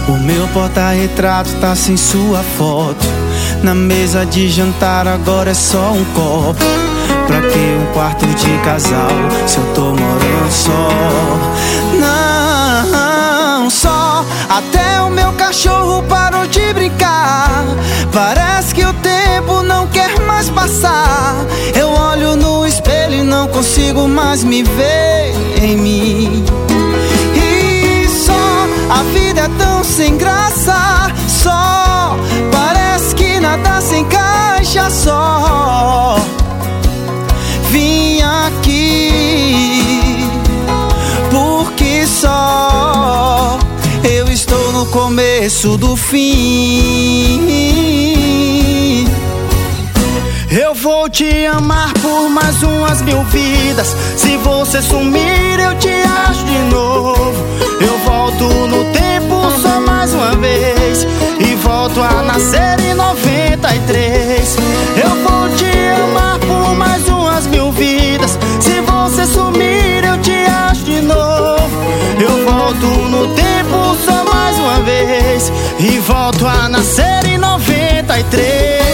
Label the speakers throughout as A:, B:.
A: O meu porta-retrato tá sem sua foto. Na mesa de jantar agora é só um copo. Pra que um quarto de casal se eu tô morando só? Não, só. Até o meu cachorro parou de brincar. Parece que o tempo não quer mais passar. Eu olho no espelho e não consigo mais me ver em mim. E só, a vida é tão sem graça. Só, parece que nada se encaixa. Só vim aqui porque só eu estou no começo do fim. Eu vou te amar por mais umas 1000 vidas. Se você sumir eu te acho de novo. Eu volto no tempo só mais uma vez e volto a nascer em 93. Eu vou te amar por mais umas 1000 vidas. Se você sumir eu te acho de novo. Eu volto no tempo só mais uma vez e volto a nascer em 93.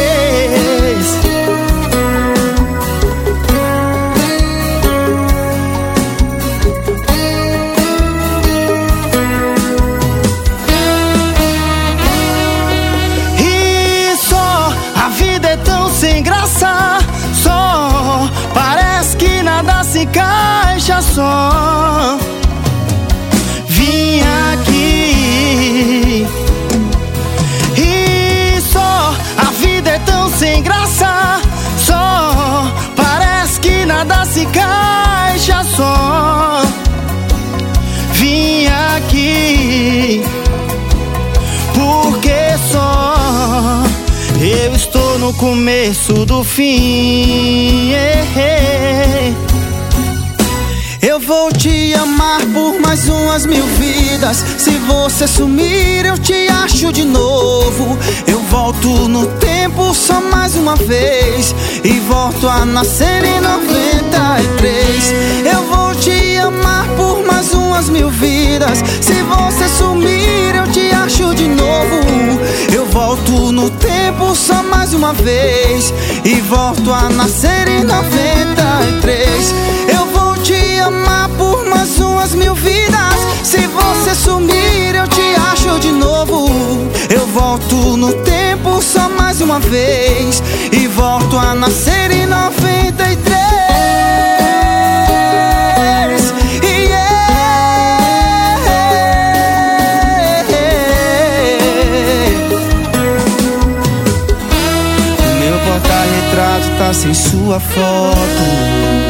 A: Sem graça, só parece que nada se encaixa. Só vim aqui e só a vida é tão sem graça. Só parece que nada se encaixa. Só vim aqui porque só eu estou no começo do fim. Eu vou te amar por mais umas 1000 vidas. Se você sumir eu te acho de novo. Eu volto no tempo só mais uma vez e volto a nascer em 93. Eu vou te amar por mais umas 1000 vidas. Se você sumir eu te acho de novo. Eu volto no tempo só mais uma vez e volto a nascer em 93. Eu vou te amar por mais umas 1000 vidas. Se você sumir eu te acho de novo. Eu volto no tempo só mais uma vez e volto a nascer em 93. Tá sem sua foto.